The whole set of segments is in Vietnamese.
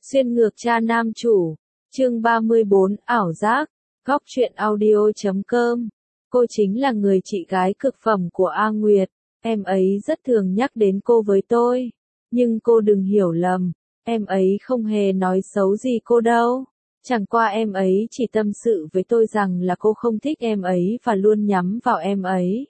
Xuyên ngược cha nam chủ, chương 34, ảo giác, góc truyện audio.com. Cô chính là người chị gái cực phẩm của A Nguyệt, em ấy rất thường nhắc đến cô với tôi. Nhưng cô đừng hiểu lầm, em ấy không hề nói xấu gì cô đâu. Chẳng qua em ấy chỉ tâm sự với tôi rằng là cô không thích em ấy và luôn nhắm vào em ấy.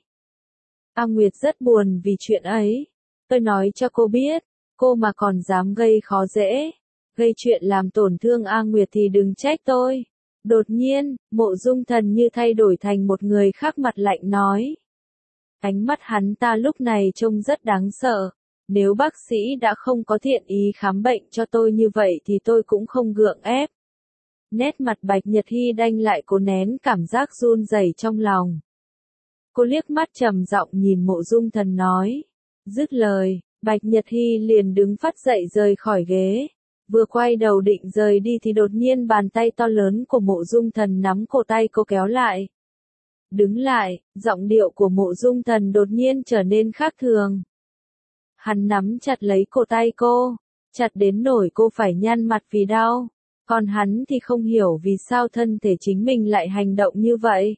A Nguyệt rất buồn vì chuyện ấy. Tôi nói cho cô biết, cô mà còn dám gây khó dễ, gây chuyện làm tổn thương A Nguyệt thì đừng trách tôi. Đột nhiên, Mộ Dung Thần như thay đổi thành một người khác, mặt lạnh nói. Ánh mắt hắn ta lúc này trông rất đáng sợ. Nếu bác sĩ đã không có thiện ý khám bệnh cho tôi như vậy thì tôi cũng không gượng ép. Nét mặt Bạch Nhật Hy đanh lại, cố nén cảm giác run rẩy trong lòng. Cô liếc mắt trầm giọng nhìn Mộ Dung Thần nói. Dứt lời, Bạch Nhật Hy liền đứng phắt dậy rời khỏi ghế. Vừa quay đầu định rời đi thì đột nhiên bàn tay to lớn của Mộ Dung Thần nắm cổ tay cô kéo lại. Đứng lại, giọng điệu của Mộ Dung Thần đột nhiên trở nên khác thường. Hắn nắm chặt lấy cổ tay cô, chặt đến nỗi cô phải nhăn mặt vì đau. Còn hắn thì không hiểu vì sao thân thể chính mình lại hành động như vậy.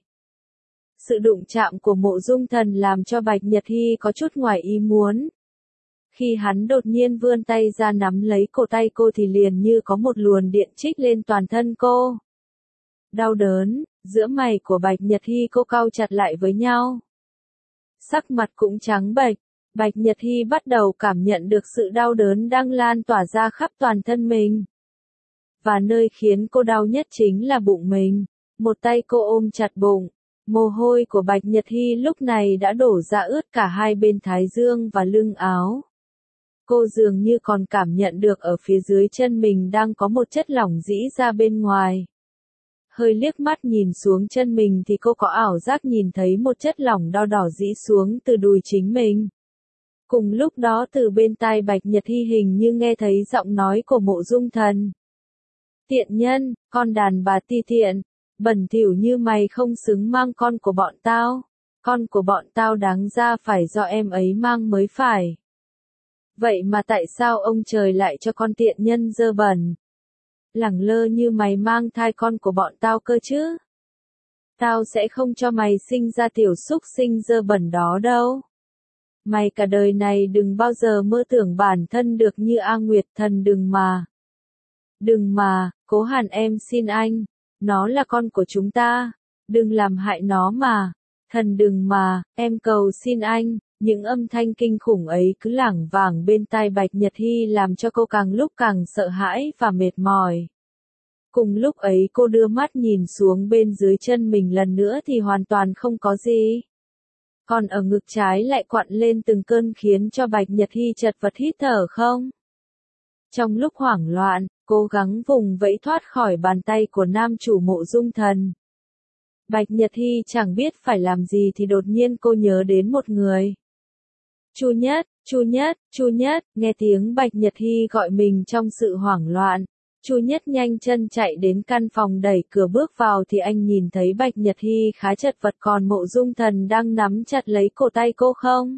Sự đụng chạm của Mộ Dung Thần làm cho Bạch Nhật Hy có chút ngoài ý muốn. Khi hắn đột nhiên vươn tay ra nắm lấy cổ tay cô thì liền như có một luồng điện trích lên toàn thân cô. Đau đớn, giữa mày của Bạch Nhật Hy cô cau chặt lại với nhau. Sắc mặt cũng trắng bệch, Bạch Nhật Hy bắt đầu cảm nhận được sự đau đớn đang lan tỏa ra khắp toàn thân mình. Và nơi khiến cô đau nhất chính là bụng mình. Một tay cô ôm chặt bụng. Mồ hôi của Bạch Nhật Hy lúc này đã đổ ra ướt cả hai bên thái dương và lưng áo. Cô dường như còn cảm nhận được ở phía dưới chân mình đang có một chất lỏng rỉ ra bên ngoài. Hơi liếc mắt nhìn xuống chân mình thì cô có ảo giác nhìn thấy một chất lỏng đỏ đỏ rỉ xuống từ đùi chính mình. Cùng lúc đó từ bên tai Bạch Nhật Hy hình như nghe thấy giọng nói của Mộ Dung Thần. Tiện nhân, con đàn bà ti tiện, bẩn thỉu như mày không xứng mang con của bọn tao. Con của bọn tao đáng ra phải do em ấy mang mới phải. Vậy mà tại sao ông trời lại cho con tiện nhân dơ bẩn? Lẳng lơ như mày mang thai con của bọn tao cơ chứ? Tao sẽ không cho mày sinh ra tiểu súc sinh dơ bẩn đó đâu. Mày cả đời này đừng bao giờ mơ tưởng bản thân được như A Nguyệt, thần đừng mà. Đừng mà, Cố Hàn em xin anh, nó là con của chúng ta, đừng làm hại nó mà. Thần đừng mà, em cầu xin anh. Những âm thanh kinh khủng ấy cứ lảng vảng bên tai Bạch Nhật Hy làm cho cô càng lúc càng sợ hãi và mệt mỏi. Cùng lúc ấy cô đưa mắt nhìn xuống bên dưới chân mình lần nữa thì hoàn toàn không có gì. Còn ở ngực trái lại quặn lên từng cơn khiến cho Bạch Nhật Hy chật vật hít thở không. Trong lúc hoảng loạn, cố gắng vùng vẫy thoát khỏi bàn tay của nam chủ Mộ Dung Thần. Bạch Nhật Hy chẳng biết phải làm gì thì đột nhiên cô nhớ đến một người. Chu Nhất, Chu Nhất, Chu Nhất, nghe tiếng Bạch Nhật Hy gọi mình trong sự hoảng loạn. Chu Nhất nhanh chân chạy đến căn phòng, đẩy cửa bước vào thì anh nhìn thấy Bạch Nhật Hy khá chật vật, còn Mộ Dung Thần đang nắm chặt lấy cổ tay cô không.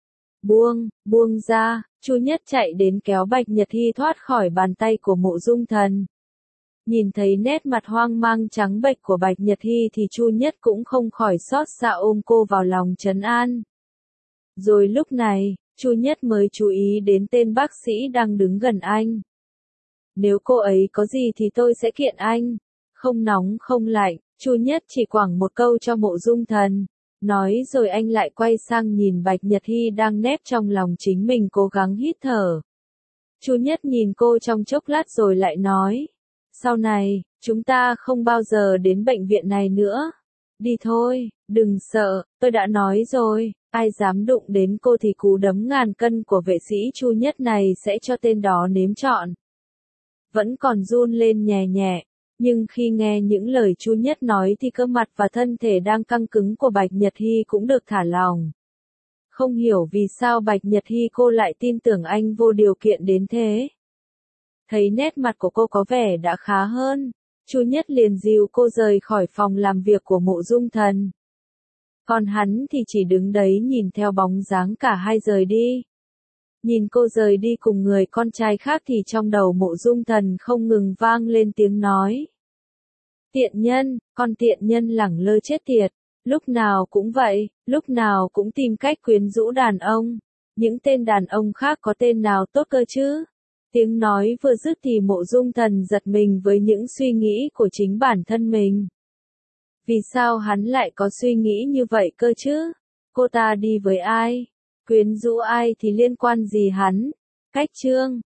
Buông ra, Chu Nhất chạy đến kéo Bạch Nhật Hy thoát khỏi bàn tay của Mộ Dung Thần. Nhìn thấy nét mặt hoang mang trắng bệch của Bạch Nhật Hy thì Chu Nhất cũng không khỏi xót xa ôm cô vào lòng trấn an. Rồi lúc này, Chu Nhất mới chú ý đến tên bác sĩ đang đứng gần anh. Nếu cô ấy có gì thì tôi sẽ kiện anh. Không nóng không lạnh, Chu Nhất chỉ quẳng một câu cho Mộ Dung Thần. Nói rồi anh lại quay sang nhìn Bạch Nhật Hy đang nép trong lòng chính mình cố gắng hít thở. Chu Nhất nhìn cô trong chốc lát rồi lại nói. Sau này, chúng ta không bao giờ đến bệnh viện này nữa. Đi thôi, đừng sợ, tôi đã nói rồi. Ai dám đụng đến cô thì cú đấm ngàn cân của vệ sĩ Chu Nhất này sẽ cho tên đó nếm trọn. Vẫn còn run lên nhẹ nhẹ, nhưng khi nghe những lời Chu Nhất nói thì cơ mặt và thân thể đang căng cứng của Bạch Nhật Hy cũng được thả lỏng. Không hiểu vì sao Bạch Nhật Hy cô lại tin tưởng anh vô điều kiện đến thế. Thấy nét mặt của cô có vẻ đã khá hơn, Chu Nhất liền dìu cô rời khỏi phòng làm việc của Mộ Dung Thần. Còn hắn thì chỉ đứng đấy nhìn theo bóng dáng cả hai rời đi. Nhìn cô rời đi cùng người con trai khác thì trong đầu Mộ Dung Thần không ngừng vang lên tiếng nói. Tiện nhân, con tiện nhân lẳng lơ chết tiệt, lúc nào cũng vậy, lúc nào cũng tìm cách quyến rũ đàn ông. Những tên đàn ông khác có tên nào tốt cơ chứ? Tiếng nói vừa dứt thì Mộ Dung Thần giật mình với những suy nghĩ của chính bản thân mình. Vì sao hắn lại có suy nghĩ như vậy cơ chứ? Cô ta đi với ai? Quyến rũ ai thì liên quan gì hắn? Cách chương